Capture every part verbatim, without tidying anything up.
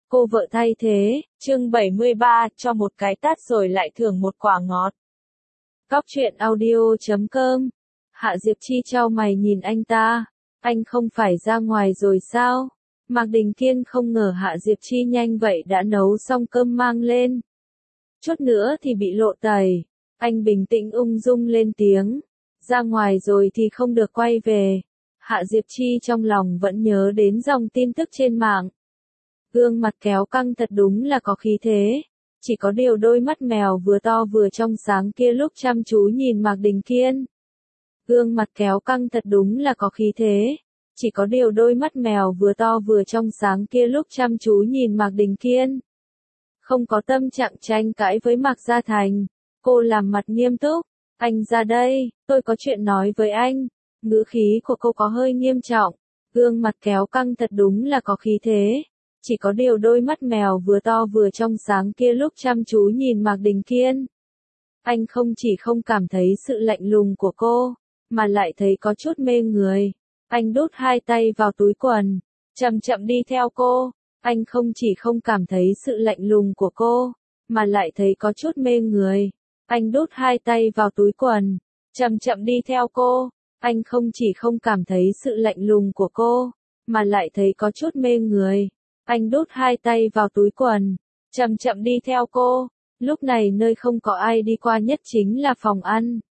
Cô vợ thay thế, chương bảy mươi ba, cho một cái tát rồi lại thưởng một quả ngọt. Góc truyện audio chấm com. Hạ Diệp Chi chau mày nhìn anh ta. Anh không phải ra ngoài rồi sao? Mạc Đình Kiên không ngờ Hạ Diệp Chi nhanh vậy đã nấu xong cơm mang lên. Chút nữa thì bị lộ tẩy. Anh bình tĩnh ung dung lên tiếng. Ra ngoài rồi thì không được quay về. Hạ Diệp Chi trong lòng vẫn nhớ đến dòng tin tức trên mạng. Gương mặt kéo căng thật đúng là có khí thế. Chỉ có điều đôi mắt mèo vừa to vừa trong sáng kia lúc chăm chú nhìn Mạc Đình Kiên. Gương mặt kéo căng thật đúng là có khí thế. Chỉ có điều đôi mắt mèo vừa to vừa trong sáng kia lúc chăm chú nhìn Mạc Đình Kiên. Không có tâm trạng tranh cãi với Mạc Gia Thành. Cô làm mặt nghiêm túc. Anh ra đây, tôi có chuyện nói với anh. Ngữ khí của cô có hơi nghiêm trọng. Gương mặt kéo căng thật đúng là có khí thế. Chỉ có điều đôi mắt mèo vừa to vừa trong sáng kia lúc chăm chú nhìn Mạc Đình Kiên. Anh không chỉ không cảm thấy sự lạnh lùng của cô, mà lại thấy có chút mê người. Anh đút hai tay vào túi quần, chậm chậm đi theo cô. Anh không chỉ không cảm thấy sự lạnh lùng của cô, mà lại thấy có chút mê người. Anh đút hai tay vào túi quần, chậm chậm đi theo cô. Anh không chỉ không cảm thấy sự lạnh lùng của cô, mà lại thấy có chút mê người. Anh đút hai tay vào túi quần, chậm chậm đi theo cô. Lúc này nơi không có ai đi qua nhất chính là phòng ăn.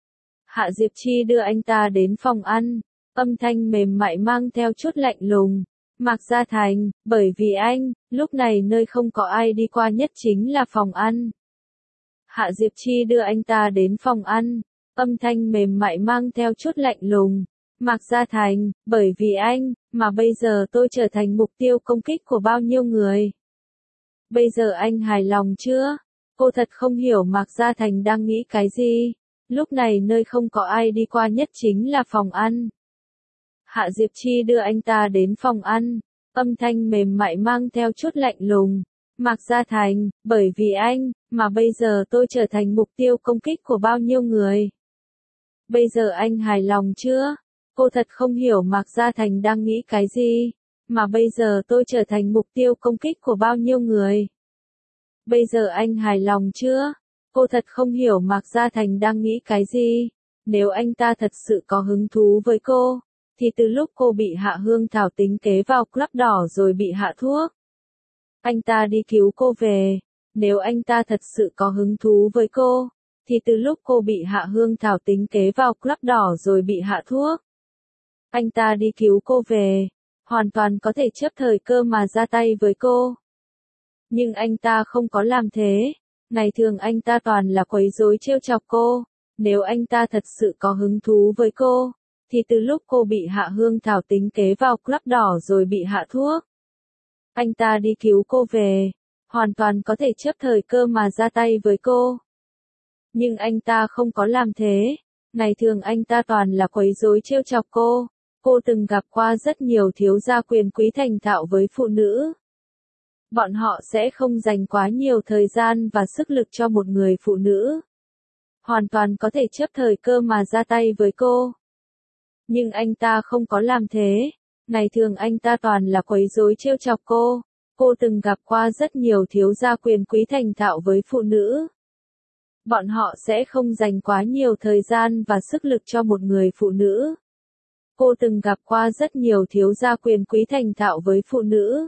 Hạ Diệp Chi đưa anh ta đến phòng ăn, âm thanh mềm mại mang theo chút lạnh lùng. Mạc Gia Thành, bởi vì anh, lúc này nơi không có ai đi qua nhất chính là phòng ăn. Hạ Diệp Chi đưa anh ta đến phòng ăn, âm thanh mềm mại mang theo chút lạnh lùng. Mạc Gia Thành, bởi vì anh, mà bây giờ tôi trở thành mục tiêu công kích của bao nhiêu người. Bây giờ anh hài lòng chưa? Cô thật không hiểu Mạc Gia Thành đang nghĩ cái gì. Lúc này nơi không có ai đi qua nhất chính là phòng ăn. Hạ Diệp Chi đưa anh ta đến phòng ăn, âm thanh mềm mại mang theo chút lạnh lùng. Mạc Gia Thành, bởi vì anh, mà bây giờ tôi trở thành mục tiêu công kích của bao nhiêu người. Bây giờ anh hài lòng chưa? Cô thật không hiểu Mạc Gia Thành đang nghĩ cái gì, mà bây giờ tôi trở thành mục tiêu công kích của bao nhiêu người. Bây giờ anh hài lòng chưa? Cô thật không hiểu Mạc Gia Thành đang nghĩ cái gì. Nếu anh ta thật sự có hứng thú với cô, thì từ lúc cô bị Hạ Hương Thảo tính kế vào club đỏ rồi bị hạ thuốc, anh ta đi cứu cô về. Nếu anh ta thật sự có hứng thú với cô, thì từ lúc cô bị Hạ Hương Thảo tính kế vào club đỏ rồi bị hạ thuốc, anh ta đi cứu cô về, hoàn toàn có thể chấp thời cơ mà ra tay với cô. Nhưng anh ta không có làm thế. Ngày thường anh ta toàn là quấy rối trêu chọc cô. Nếu anh ta thật sự có hứng thú với cô, thì từ lúc cô bị Hạ Hương Thảo tính kế vào club đỏ rồi bị hạ thuốc, anh ta đi cứu cô về, hoàn toàn có thể chấp thời cơ mà ra tay với cô. Nhưng anh ta không có làm thế. Ngày thường anh ta toàn là quấy rối trêu chọc cô. Cô từng gặp qua rất nhiều thiếu gia quyền quý thành thạo với phụ nữ. Bọn họ sẽ không dành quá nhiều thời gian và sức lực cho một người phụ nữ. Hoàn toàn có thể chấp thời cơ mà ra tay với cô. Nhưng anh ta không có làm thế. Ngày thường anh ta toàn là quấy rối trêu chọc cô. Cô từng gặp qua rất nhiều thiếu gia quyền quý thành thạo với phụ nữ. Bọn họ sẽ không dành quá nhiều thời gian và sức lực cho một người phụ nữ. Cô từng gặp qua rất nhiều thiếu gia quyền quý thành thạo với phụ nữ.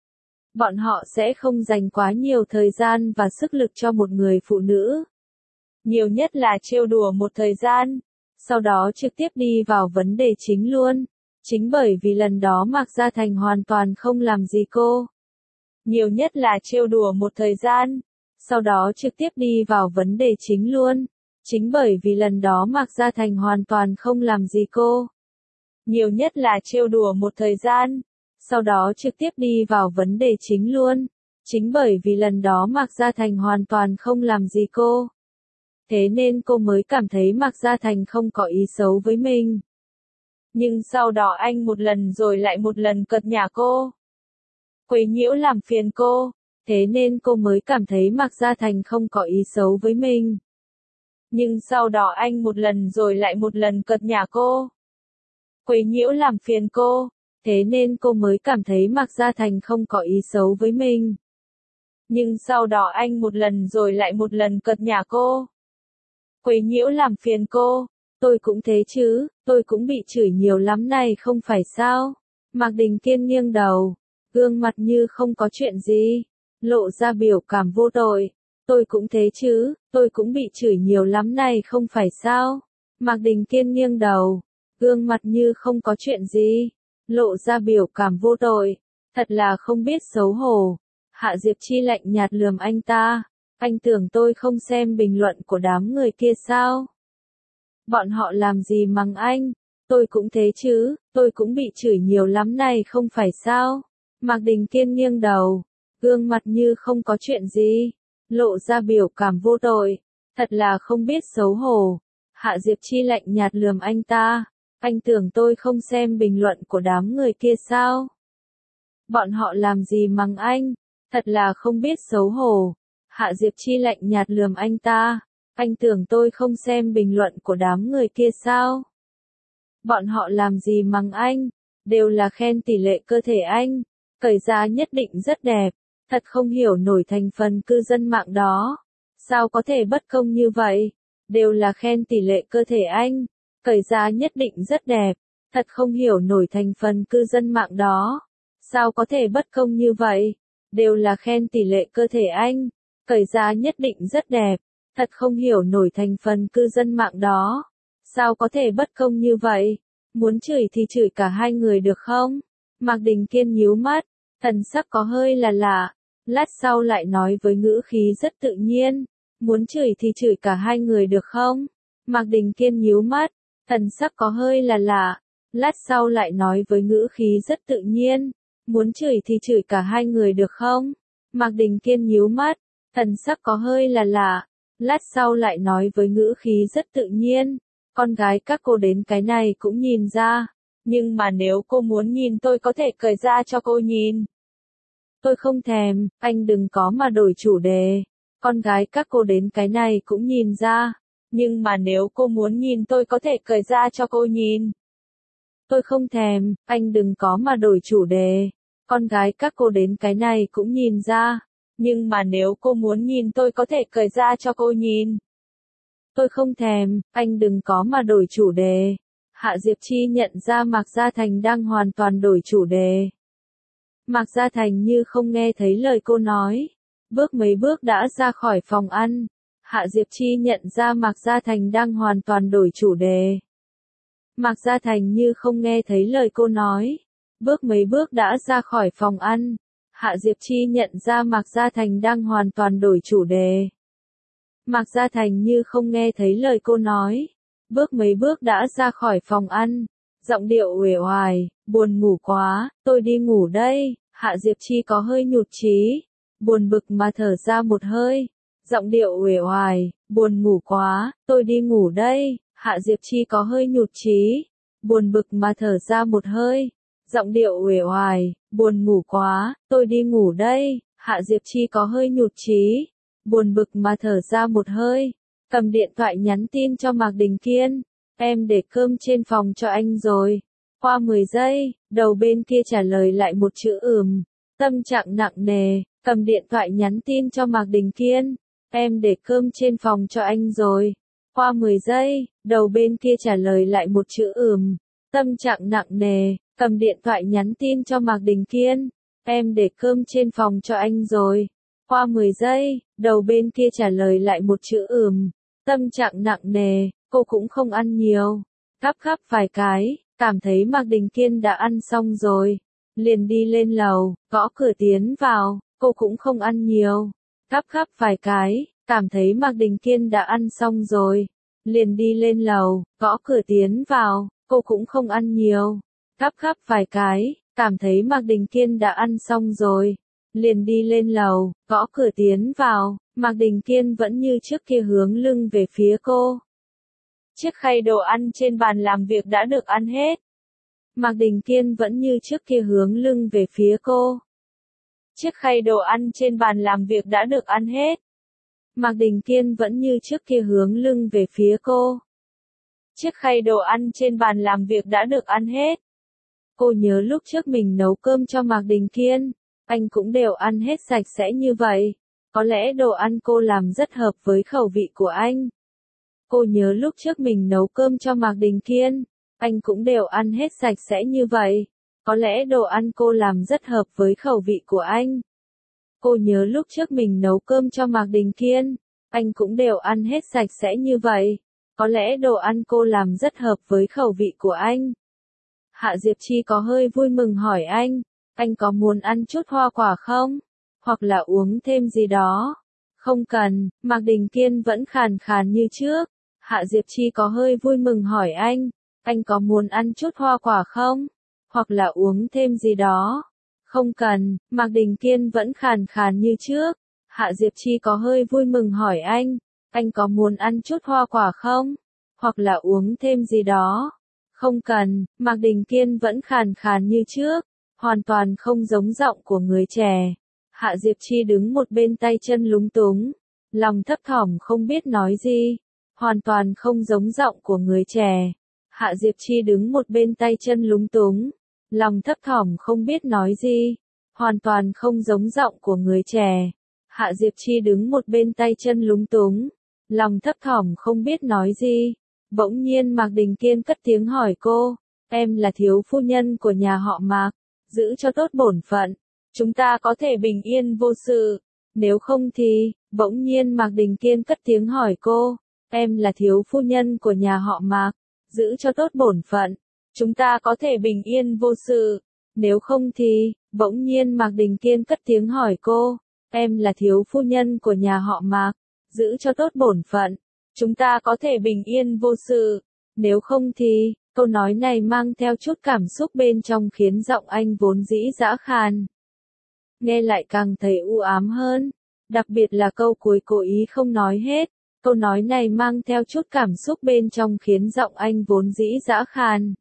Bọn họ sẽ không dành quá nhiều thời gian và sức lực cho một người phụ nữ. Nhiều nhất là trêu đùa một thời gian, sau đó trực tiếp đi vào vấn đề chính luôn. Chính bởi vì lần đó Mạc Gia Thành hoàn toàn không làm gì cô. Nhiều nhất là trêu đùa một thời gian, sau đó trực tiếp đi vào vấn đề chính luôn. Chính bởi vì lần đó Mạc Gia Thành hoàn toàn không làm gì cô. Nhiều nhất là trêu đùa một thời gian, sau đó trực tiếp đi vào vấn đề chính luôn. Chính bởi vì lần đó Mạc Gia Thành hoàn toàn không làm gì cô. Thế nên cô mới cảm thấy Mạc Gia Thành không có ý xấu với mình. Nhưng sau đó anh một lần rồi lại một lần cợt nhả cô, quấy nhiễu làm phiền cô. Thế nên cô mới cảm thấy Mạc Gia Thành không có ý xấu với mình. Nhưng sau đó anh một lần rồi lại một lần cợt nhả cô, quấy nhiễu làm phiền cô. thế nên cô mới cảm thấy Mạc Gia Thành không có ý xấu với mình. Nhưng sau đó anh một lần rồi lại một lần cợt nhả cô. Quấy nhiễu làm phiền cô. Tôi cũng thế chứ, tôi cũng bị chửi nhiều lắm này không phải sao? Mạc Đình Kiên nghiêng đầu, gương mặt như không có chuyện gì, lộ ra biểu cảm vô tội. Tôi cũng thế chứ, tôi cũng bị chửi nhiều lắm này không phải sao? Mạc Đình Kiên nghiêng đầu, gương mặt như không có chuyện gì, lộ ra biểu cảm vô tội. Thật là không biết xấu hổ. Hạ Diệp Chi lạnh nhạt lườm anh ta. Anh tưởng tôi không xem bình luận của đám người kia sao? Bọn họ làm gì mắng anh? Tôi cũng thế chứ, tôi cũng bị chửi nhiều lắm này không phải sao? Mạc Đình Kiên nghiêng đầu, gương mặt như không có chuyện gì, lộ ra biểu cảm vô tội. Thật là không biết xấu hổ. Hạ Diệp Chi lạnh nhạt lườm anh ta. Anh tưởng tôi không xem bình luận của đám người kia sao? Bọn họ làm gì mắng anh? Thật là không biết xấu hổ. Hạ Diệp Chi lạnh nhạt lườm anh ta. Anh tưởng tôi không xem bình luận của đám người kia sao? Bọn họ làm gì mắng anh? Đều là khen tỷ lệ cơ thể anh. Cởi ra nhất định rất đẹp. Thật không hiểu nổi thành phần cư dân mạng đó. Sao có thể bất công như vậy? Đều là khen tỷ lệ cơ thể anh. Cởi ra nhất định rất đẹp. Thật không hiểu nổi thành phần cư dân mạng đó. Sao có thể bất công như vậy? Đều là khen tỷ lệ cơ thể anh. Cởi ra nhất định rất đẹp. Thật không hiểu nổi thành phần cư dân mạng đó. Sao có thể bất công như vậy? Muốn chửi thì chửi cả hai người được không? Mạc Đình Kiên nhíu mắt, thần sắc có hơi là lạ. Lát sau lại nói với ngữ khí rất tự nhiên. Muốn chửi thì chửi cả hai người được không? Mạc Đình Kiên nhíu mắt, thần sắc có hơi là lạ. Lát sau lại nói với ngữ khí rất tự nhiên. Muốn chửi thì chửi cả hai người được không? Mạc Đình Kiên nhíu mắt, thần sắc có hơi là lạ. Lát sau lại nói với ngữ khí rất tự nhiên. Con gái các cô đến cái này cũng nhìn ra. Nhưng mà nếu cô muốn nhìn tôi có thể cởi ra cho cô nhìn. Tôi không thèm, anh đừng có mà đổi chủ đề. Con gái các cô đến cái này cũng nhìn ra. Nhưng mà nếu cô muốn nhìn tôi có thể cởi ra cho cô nhìn. Tôi không thèm, anh đừng có mà đổi chủ đề. Con gái các cô đến cái này cũng nhìn ra. Nhưng mà nếu cô muốn nhìn tôi có thể cởi ra cho cô nhìn. Tôi không thèm, anh đừng có mà đổi chủ đề. Hạ Diệp Chi nhận ra Mạc Gia Thành đang hoàn toàn đổi chủ đề. Mạc Gia Thành như không nghe thấy lời cô nói. Bước mấy bước đã ra khỏi phòng ăn. Hạ Diệp Chi nhận ra Mạc Gia Thành đang hoàn toàn đổi chủ đề. Mạc Gia Thành như không nghe thấy lời cô nói. Bước mấy bước đã ra khỏi phòng ăn. Hạ Diệp Chi nhận ra Mạc Gia Thành đang hoàn toàn đổi chủ đề. Mạc Gia Thành như không nghe thấy lời cô nói. Bước mấy bước đã ra khỏi phòng ăn. Giọng điệu uể oải, buồn ngủ quá, tôi đi ngủ đây. Hạ Diệp Chi có hơi nhụt chí. Buồn bực mà thở ra một hơi. Giọng điệu uể oải, buồn ngủ quá, tôi đi ngủ đây. Hạ Diệp Chi có hơi nhụt chí. Buồn bực mà thở ra một hơi. Giọng điệu uể oải, buồn ngủ quá, tôi đi ngủ đây. Hạ Diệp Chi có hơi nhụt chí. Buồn bực mà thở ra một hơi. Cầm điện thoại nhắn tin cho Mạc Đình Kiên. Em để cơm trên phòng cho anh rồi. Qua mười giây, đầu bên kia trả lời lại một chữ ừm. Tâm trạng nặng nề, cầm điện thoại nhắn tin cho Mạc Đình Kiên. Em để cơm trên phòng cho anh rồi. Qua mười giây, đầu bên kia trả lời lại một chữ ừm. Tâm trạng nặng nề, cầm điện thoại nhắn tin cho Mạc Đình Kiên. Em để cơm trên phòng cho anh rồi. Qua mười giây, đầu bên kia trả lời lại một chữ ừm. Tâm trạng nặng nề, cô cũng không ăn nhiều. Gắp gắp vài cái, cảm thấy Mạc Đình Kiên đã ăn xong rồi. Liền đi lên lầu, gõ cửa tiến vào, cô cũng không ăn nhiều. Gắp gắp vài cái, cảm thấy Mạc Đình Kiên đã ăn xong rồi. Liền đi lên lầu, gõ cửa tiến vào, cô cũng không ăn nhiều. Gắp gắp vài cái, cảm thấy Mạc Đình Kiên đã ăn xong rồi. Liền đi lên lầu, gõ cửa tiến vào, Mạc Đình Kiên vẫn như trước kia hướng lưng về phía cô. Chiếc khay đồ ăn trên bàn làm việc đã được ăn hết. Mạc Đình Kiên vẫn như trước kia hướng lưng về phía cô. Chiếc khay đồ ăn trên bàn làm việc đã được ăn hết. Mạc Đình Kiên vẫn như trước kia hướng lưng về phía cô. Chiếc khay đồ ăn trên bàn làm việc đã được ăn hết. Cô nhớ lúc trước mình nấu cơm cho Mạc Đình Kiên, anh cũng đều ăn hết sạch sẽ như vậy. Có lẽ đồ ăn cô làm rất hợp với khẩu vị của anh. Cô nhớ lúc trước mình nấu cơm cho Mạc Đình Kiên, anh cũng đều ăn hết sạch sẽ như vậy. Có lẽ đồ ăn cô làm rất hợp với khẩu vị của anh. Cô nhớ lúc trước mình nấu cơm cho Mạc Đình Kiên, anh cũng đều ăn hết sạch sẽ như vậy. Có lẽ đồ ăn cô làm rất hợp với khẩu vị của anh. Hạ Diệp Chi có hơi vui mừng hỏi anh, anh có muốn ăn chút hoa quả không? Hoặc là uống thêm gì đó? Không cần, Mạc Đình Kiên vẫn khàn khàn như trước. Hạ Diệp Chi có hơi vui mừng hỏi anh, anh có muốn ăn chút hoa quả không? Hoặc là uống thêm gì đó? Không cần, Mạc Đình Kiên vẫn khàn khàn như trước. Hạ Diệp Chi có hơi vui mừng hỏi anh, anh có muốn ăn chút hoa quả không? Hoặc là uống thêm gì đó? Không cần, Mạc Đình Kiên vẫn khàn khàn như trước, hoàn toàn không giống giọng của người trẻ. Hạ Diệp Chi đứng một bên tay chân lúng túng, lòng thấp thỏm không biết nói gì, hoàn toàn không giống giọng của người trẻ. Hạ Diệp Chi đứng một bên tay chân lúng túng, lòng thấp thỏm không biết nói gì, hoàn toàn không giống giọng của người trẻ. Hạ Diệp Chi đứng một bên tay chân lúng túng, lòng thấp thỏm không biết nói gì. Bỗng nhiên Mạc Đình Kiên cất tiếng hỏi cô, em là thiếu phu nhân của nhà họ Mạc, giữ cho tốt bổn phận, chúng ta có thể bình yên vô sự, nếu không thì, bỗng nhiên Mạc Đình Kiên cất tiếng hỏi cô, em là thiếu phu nhân của nhà họ Mạc, giữ cho tốt bổn phận, chúng ta có thể bình yên vô sự, nếu không thì, bỗng nhiên Mạc Đình Kiên cất tiếng hỏi cô, em là thiếu phu nhân của nhà họ Mạc, giữ cho tốt bổn phận. Chúng ta có thể bình yên vô sự, nếu không thì, câu nói này mang theo chút cảm xúc bên trong khiến giọng anh vốn dĩ dã khàn. Nghe lại càng thấy u ám hơn, đặc biệt là câu cuối cố ý không nói hết, câu nói này mang theo chút cảm xúc bên trong khiến giọng anh vốn dĩ dã khàn.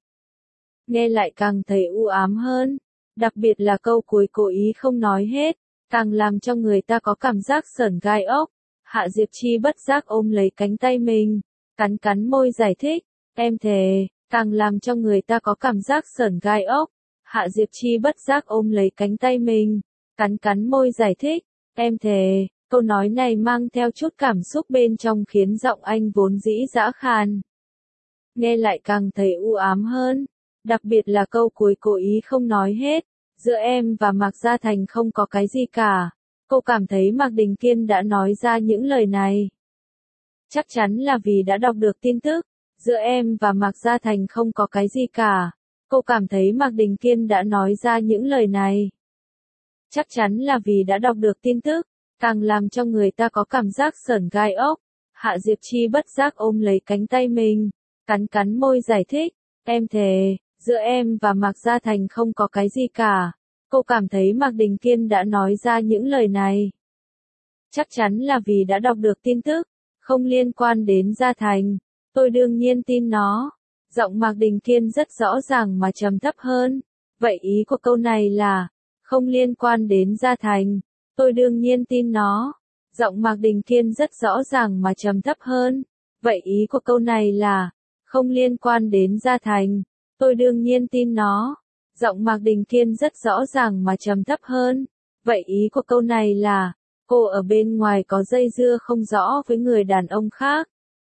Nghe lại càng thấy u ám hơn, đặc biệt là câu cuối cố ý không nói hết, càng làm cho người ta có cảm giác sởn gai ốc. Hạ Diệp Chi bất giác ôm lấy cánh tay mình, cắn cắn môi giải thích, em thề, càng làm cho người ta có cảm giác sởn gai ốc. Hạ Diệp Chi bất giác ôm lấy cánh tay mình, cắn cắn môi giải thích, em thề, câu nói này mang theo chút cảm xúc bên trong khiến giọng anh vốn dĩ dã khàn. Nghe lại càng thấy u ám hơn, đặc biệt là câu cuối cố ý không nói hết, giữa em và Mạc Gia Thành không có cái gì cả. Cô cảm thấy Mạc Đình Kiên đã nói ra những lời này. Chắc chắn là vì đã đọc được tin tức, giữa em và Mạc Gia Thành không có cái gì cả. Cô cảm thấy Mạc Đình Kiên đã nói ra những lời này. Chắc chắn là vì đã đọc được tin tức, càng làm cho người ta có cảm giác sởn gai ốc. Hạ Diệp Chi bất giác ôm lấy cánh tay mình, cắn cắn môi giải thích, em thề, giữa em và Mạc Gia Thành không có cái gì cả. Cô cảm thấy Mạc Đình Kiên đã nói ra những lời này. Chắc chắn là vì đã đọc được tin tức, không liên quan đến Gia Thành. Tôi đương nhiên tin nó. Giọng Mạc Đình Kiên rất rõ ràng mà trầm thấp hơn. Vậy ý của câu này là, không liên quan đến Gia Thành. Tôi đương nhiên tin nó. Giọng Mạc Đình Kiên rất rõ ràng mà trầm thấp hơn. Vậy ý của câu này là, không liên quan đến Gia Thành. Tôi đương nhiên tin nó. Giọng Mạc Đình Kiên rất rõ ràng mà trầm thấp hơn. Vậy ý của câu này là, cô ở bên ngoài có dây dưa không rõ với người đàn ông khác.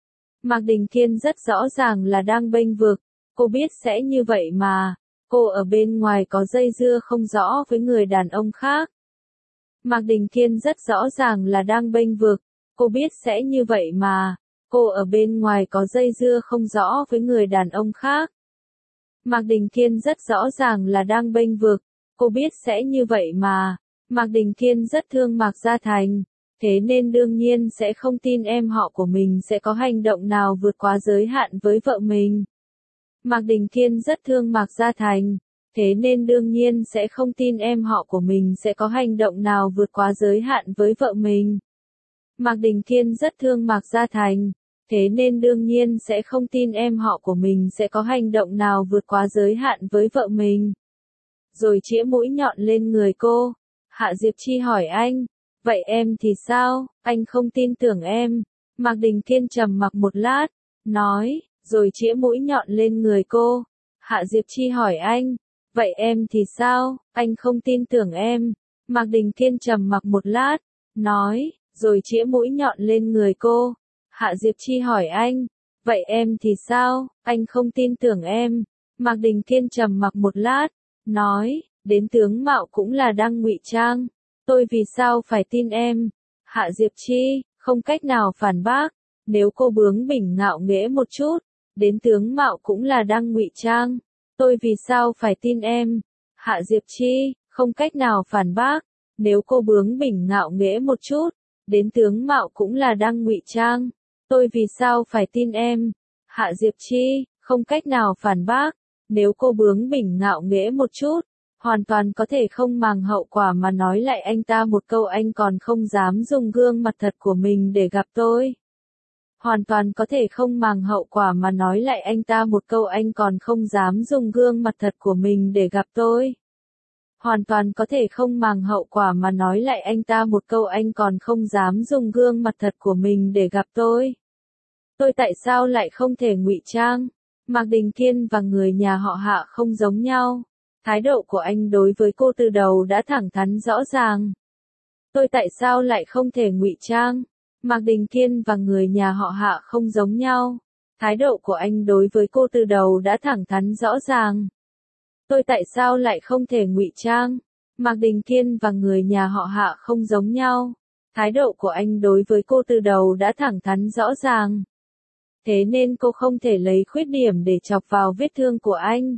Mạc Đình Kiên rất rõ ràng là đang bênh vực. Cô biết sẽ như vậy mà. Cô ở bên ngoài có dây dưa không rõ với người đàn ông khác. Mạc Đình Kiên rất rõ ràng là đang bênh vực. Cô biết sẽ như vậy mà. Cô ở bên ngoài có dây dưa không rõ với người đàn ông khác. Mạc Đình Kiên rất rõ ràng là đang bênh vực, cô biết sẽ như vậy mà. Mạc Đình Kiên rất thương Mạc Gia Thành, thế nên đương nhiên sẽ không tin em họ của mình sẽ có hành động nào vượt quá giới hạn với vợ mình. Mạc Đình Kiên rất thương Mạc Gia Thành, thế nên đương nhiên sẽ không tin em họ của mình sẽ có hành động nào vượt quá giới hạn với vợ mình. Mạc Đình Kiên rất thương Mạc Gia Thành. Thế nên đương nhiên sẽ không tin em họ của mình sẽ có hành động nào vượt quá giới hạn với vợ mình. Rồi chĩa mũi nhọn lên người cô. Hạ Diệp Chi hỏi anh, vậy em thì sao, anh không tin tưởng em. Mạc Đình Kiên trầm mặc một lát, nói, rồi chĩa mũi nhọn lên người cô. Hạ Diệp Chi hỏi anh, Vậy em thì sao, anh không tin tưởng em. Mạc Đình Thiên trầm mặc một lát, nói, rồi chĩa mũi nhọn lên người cô. Hạ Diệp Chi hỏi anh, vậy em thì sao, anh không tin tưởng em. Mạc Đình Thiên trầm mặc một lát, nói, đến tướng mạo cũng là đang ngụy trang. Tôi vì sao phải tin em? Hạ Diệp Chi, không cách nào phản bác. Nếu cô bướng bỉnh ngạo nghễ một chút, đến tướng mạo cũng là đang ngụy trang. Tôi vì sao phải tin em? Hạ Diệp Chi, không cách nào phản bác. Nếu cô bướng bỉnh ngạo nghễ một chút, đến tướng mạo cũng là đang ngụy trang. Tôi vì sao phải tin em? Hạ Diệp Chi, không cách nào phản bác. Nếu cô bướng bỉnh ngạo nghễ một chút, hoàn toàn có thể không màng hậu quả mà nói lại anh ta một câu anh còn không dám dùng gương mặt thật của mình để gặp tôi. Hoàn toàn có thể không màng hậu quả mà nói lại anh ta một câu anh còn không dám dùng gương mặt thật của mình để gặp tôi. Hoàn toàn có thể không màng hậu quả mà nói lại anh ta một câu anh còn không dám dùng gương mặt thật của mình để gặp tôi. Tôi tại sao lại không thể ngụy trang? Mạc Đình Thiên và người nhà họ Hạ không giống nhau. Thái độ của anh đối với cô từ đầu đã thẳng thắn rõ ràng. Tôi tại sao lại không thể ngụy trang? Mạc Đình Thiên và người nhà họ Hạ không giống nhau. Thái độ của anh đối với cô từ đầu đã thẳng thắn rõ ràng. Tôi tại sao lại không thể ngụy trang? Mạc Đình Thiên và người nhà họ Hạ không giống nhau. Thái độ của anh đối với cô từ đầu đã thẳng thắn rõ ràng. Thế nên cô không thể lấy khuyết điểm để chọc vào vết thương của anh.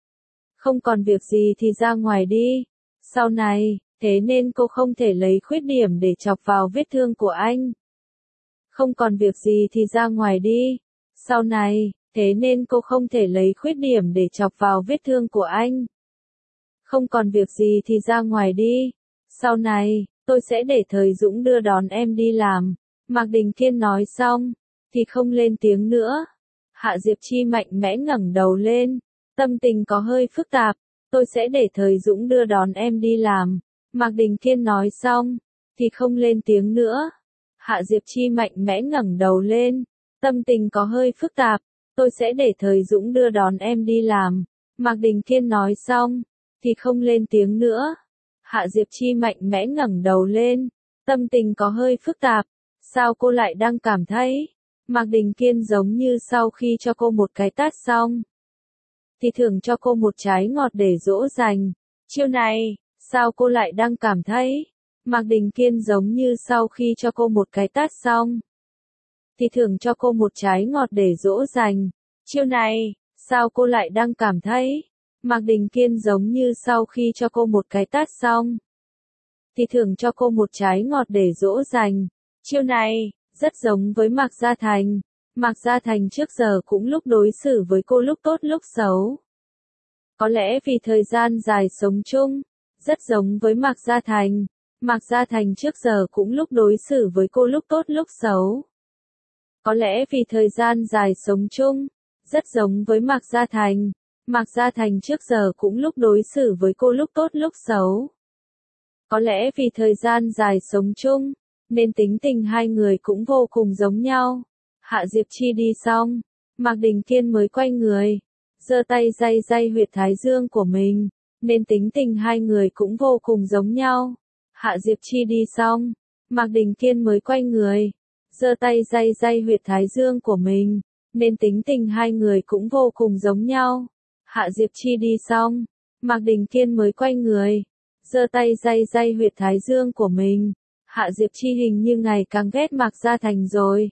Không còn việc gì thì ra ngoài đi. Sau này, thế nên cô không thể lấy khuyết điểm để chọc vào vết thương của anh. Không còn việc gì thì ra ngoài đi. Sau này, thế nên cô không thể lấy khuyết điểm để chọc vào vết thương của anh. Không còn việc gì thì ra ngoài đi. Sau này, tôi sẽ để Thời Dũng đưa đón em đi làm. Mạc Đình Thiên nói xong, thì không lên tiếng nữa. Hạ Diệp Chi mạnh mẽ ngẩng đầu lên, tâm tình có hơi phức tạp. Tôi sẽ để Thời Dũng đưa đón em đi làm. Mạc Đình Thiên nói xong, thì không lên tiếng nữa. Hạ Diệp Chi mạnh mẽ ngẩng đầu lên, tâm tình có hơi phức tạp. Tôi sẽ để Thời Dũng đưa đón em đi làm. Mạc Đình Thiên nói xong, thì không lên tiếng nữa. Hạ Diệp Chi mạnh mẽ ngẩng đầu lên, tâm tình có hơi phức tạp. Sao cô lại đang cảm thấy? Mạc Đình Thiên giống như sau khi cho cô một cái tát xong, thì thưởng cho cô một trái ngọt để dỗ dành. Chiêu này, sao cô lại đang cảm thấy? Mạc Đình Thiên giống như sau khi cho cô một cái tát xong, thì thưởng cho cô một trái ngọt để dỗ dành. Chiêu này, sao cô lại đang cảm thấy? Mạc Đình Thiên giống như sau khi cho cô một cái tát xong, thì thưởng cho cô một trái ngọt để dỗ dành. Chiêu này, rất giống với Mạc Gia Thành. Mạc Gia Thành trước giờ cũng lúc đối xử với cô lúc tốt lúc xấu. Có lẽ vì thời gian dài sống chung, rất giống với Mạc Gia Thành. Mạc Gia Thành trước giờ cũng lúc đối xử với cô lúc tốt lúc xấu. Có lẽ vì thời gian dài sống chung, rất giống với Mạc Gia Thành. Mạc Gia Thành trước giờ cũng lúc đối xử với cô lúc tốt lúc xấu. Có lẽ vì thời gian dài sống chung, nên tính tình hai người cũng vô cùng giống nhau. Hạ Diệp Chi đi xong, Mạc Đình Thiên mới quay người, giơ tay day day huyệt thái dương của mình, nên tính tình hai người cũng vô cùng giống nhau. Hạ Diệp Chi đi xong, Mạc Đình Thiên mới quay người, giơ tay day day huyệt thái dương của mình, nên tính tình hai người cũng vô cùng giống nhau. Hạ Diệp Chi đi xong, Mạc Đình Thiên mới quay người, giơ tay day day huyệt thái dương của mình. Hạ Diệp Chi hình như ngày càng ghét Mạc Gia Thành rồi.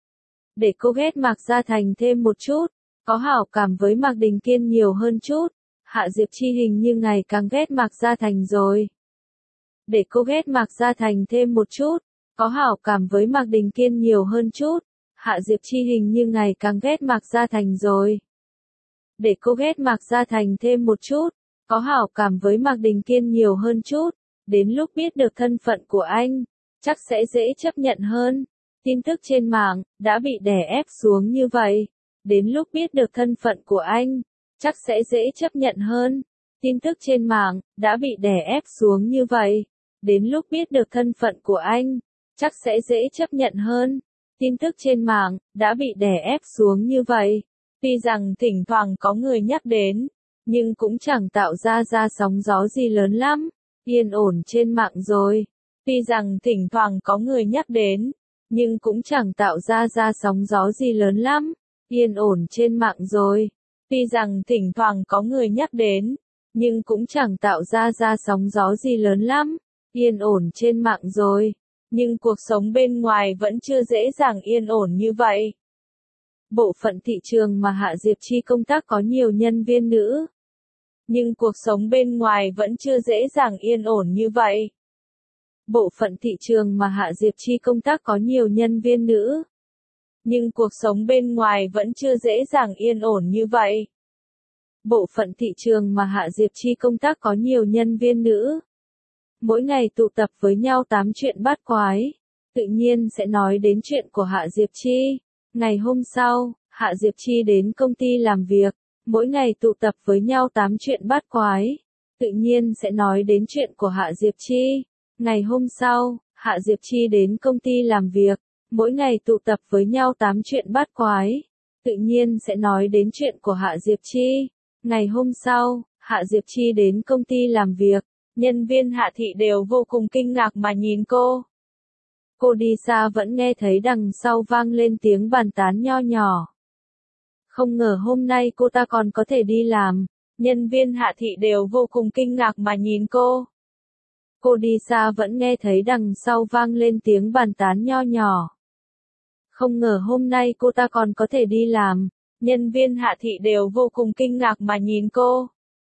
Để cô ghét Mạc Gia Thành thêm một chút, có hảo cảm với Mạc Đình Thiên nhiều hơn chút. Hạ Diệp Chi hình như ngày càng ghét Mạc Gia Thành rồi. Để cô ghét Mạc Gia Thành thêm một chút, có hảo cảm với Mạc Đình Thiên nhiều hơn chút. Hạ Diệp Chi hình như ngày càng ghét Mạc Gia Thành rồi. Để cô ghét Mạc Gia Thành thêm một chút, có hảo cảm với Mạc Đình Thiên nhiều hơn chút. Đến lúc biết được thân phận của anh, chắc sẽ dễ chấp nhận hơn. Tin tức trên mạng đã bị đè ép xuống như vậy. Đến lúc biết được thân phận của anh, chắc sẽ dễ chấp nhận hơn. Tin tức trên mạng đã bị đè ép xuống như vậy. Đến lúc biết được thân phận của anh, chắc sẽ dễ chấp nhận hơn. Tin tức trên mạng đã bị đè ép xuống như vậy. Tuy rằng thỉnh thoảng có người nhắc đến, nhưng cũng chẳng tạo ra ra sóng gió gì lớn lắm, yên ổn trên mạng rồi. Tuy rằng thỉnh thoảng có người nhắc đến, nhưng cũng chẳng tạo ra ra sóng gió gì lớn lắm, yên ổn trên mạng rồi. Tuy rằng thỉnh thoảng có người nhắc đến, nhưng cũng chẳng tạo ra ra sóng gió gì lớn lắm, yên ổn trên mạng rồi. Nhưng cuộc sống bên ngoài vẫn chưa dễ dàng yên ổn như vậy. Bộ phận thị trường mà Hạ Diệp Chi công tác có nhiều nhân viên nữ. Nhưng cuộc sống bên ngoài vẫn chưa dễ dàng yên ổn như vậy. Bộ phận thị trường mà Hạ Diệp Chi công tác có nhiều nhân viên nữ. Nhưng cuộc sống bên ngoài vẫn chưa dễ dàng yên ổn như vậy. Bộ phận thị trường mà Hạ Diệp Chi công tác có nhiều nhân viên nữ. Mỗi ngày tụ tập với nhau tám chuyện bát quái. Tự nhiên sẽ nói đến chuyện của Hạ Diệp Chi. Ngày hôm sau, Hạ Diệp Chi đến công ty làm việc. Mỗi ngày tụ tập với nhau tám chuyện bát quái. Tự nhiên sẽ nói đến chuyện của Hạ Diệp Chi. Ngày hôm sau, Hạ Diệp Chi đến công ty làm việc. Mỗi ngày tụ tập với nhau tám chuyện bát quái. Tự nhiên sẽ nói đến chuyện của Hạ Diệp Chi. Ngày hôm sau, Hạ Diệp Chi đến công ty làm việc. Nhân viên Hạ Thị đều vô cùng kinh ngạc mà nhìn cô. Cô đi xa vẫn nghe thấy đằng sau vang lên tiếng bàn tán nho nhỏ. Không ngờ hôm nay cô ta còn có thể đi làm. Nhân viên Hạ Thị đều vô cùng kinh ngạc mà nhìn cô. Cô đi xa vẫn nghe thấy đằng sau vang lên tiếng bàn tán nho nhỏ. Không ngờ hôm nay cô ta còn có thể đi làm. Nhân viên Hạ Thị đều vô cùng kinh ngạc mà nhìn cô.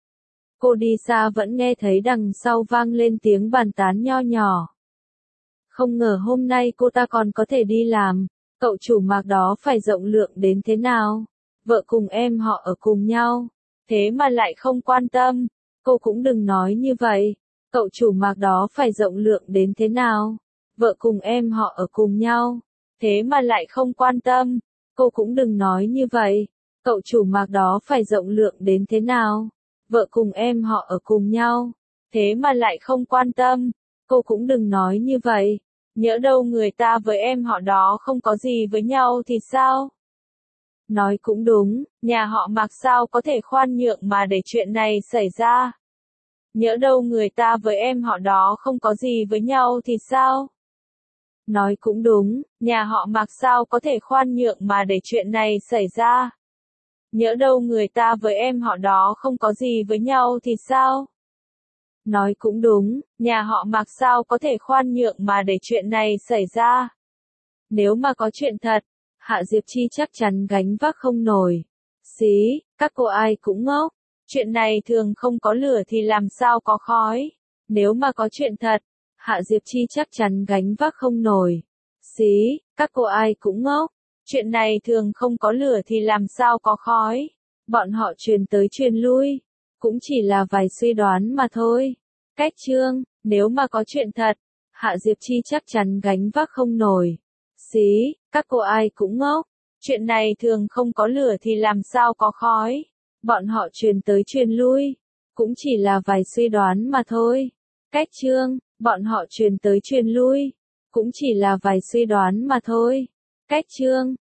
Cô đi xa vẫn nghe thấy đằng sau vang lên tiếng bàn tán nho nhỏ. Không ngờ hôm nay cô ta còn có thể đi làm. Cậu chủ Mạc đó phải rộng lượng đến thế nào? Vợ cùng em họ ở cùng nhau. Thế mà lại không quan tâm. Cô cũng đừng nói như vậy. Cậu chủ Mạc đó phải rộng lượng đến thế nào? Vợ cùng em họ ở cùng nhau. Thế mà lại không quan tâm. Cô cũng đừng nói như vậy. Cậu chủ Mạc đó phải rộng lượng đến thế nào? Vợ cùng em họ ở cùng nhau. Thế mà lại không quan tâm. Cô cũng đừng nói như vậy. Nhỡ đâu người ta với em họ đó không có gì với nhau thì sao? Nói cũng đúng, nhà họ Mạc sao có thể khoan nhượng mà để chuyện này xảy ra? Nhỡ đâu người ta với em họ đó không có gì với nhau thì sao? Nói cũng đúng, nhà họ Mạc sao có thể khoan nhượng mà để chuyện này xảy ra? Nhỡ đâu người ta với em họ đó không có gì với nhau thì sao? Nói cũng đúng, nhà họ Mạc sao có thể khoan nhượng mà để chuyện này xảy ra? Nếu mà có chuyện thật, Hạ Diệp Chi chắc chắn gánh vác không nổi. Xí, các cô ai cũng ngốc. Chuyện này thường không có lửa thì làm sao có khói. Nếu mà có chuyện thật, Hạ Diệp Chi chắc chắn gánh vác không nổi. Xí, các cô ai cũng ngốc. Chuyện này thường không có lửa thì làm sao có khói. Bọn họ truyền tới truyền lui. Cũng chỉ là vài suy đoán mà thôi. Cách chương, nếu mà có chuyện thật, Hạ Diệp Chi chắc chắn gánh vác không nổi. Xí, các cô ai cũng ngốc. Chuyện này thường không có lửa thì làm sao có khói. Bọn họ truyền tới truyền lui. Cũng chỉ là vài suy đoán mà thôi. Cách chương, bọn họ truyền tới truyền lui. Cũng chỉ là vài suy đoán mà thôi. Cách chương,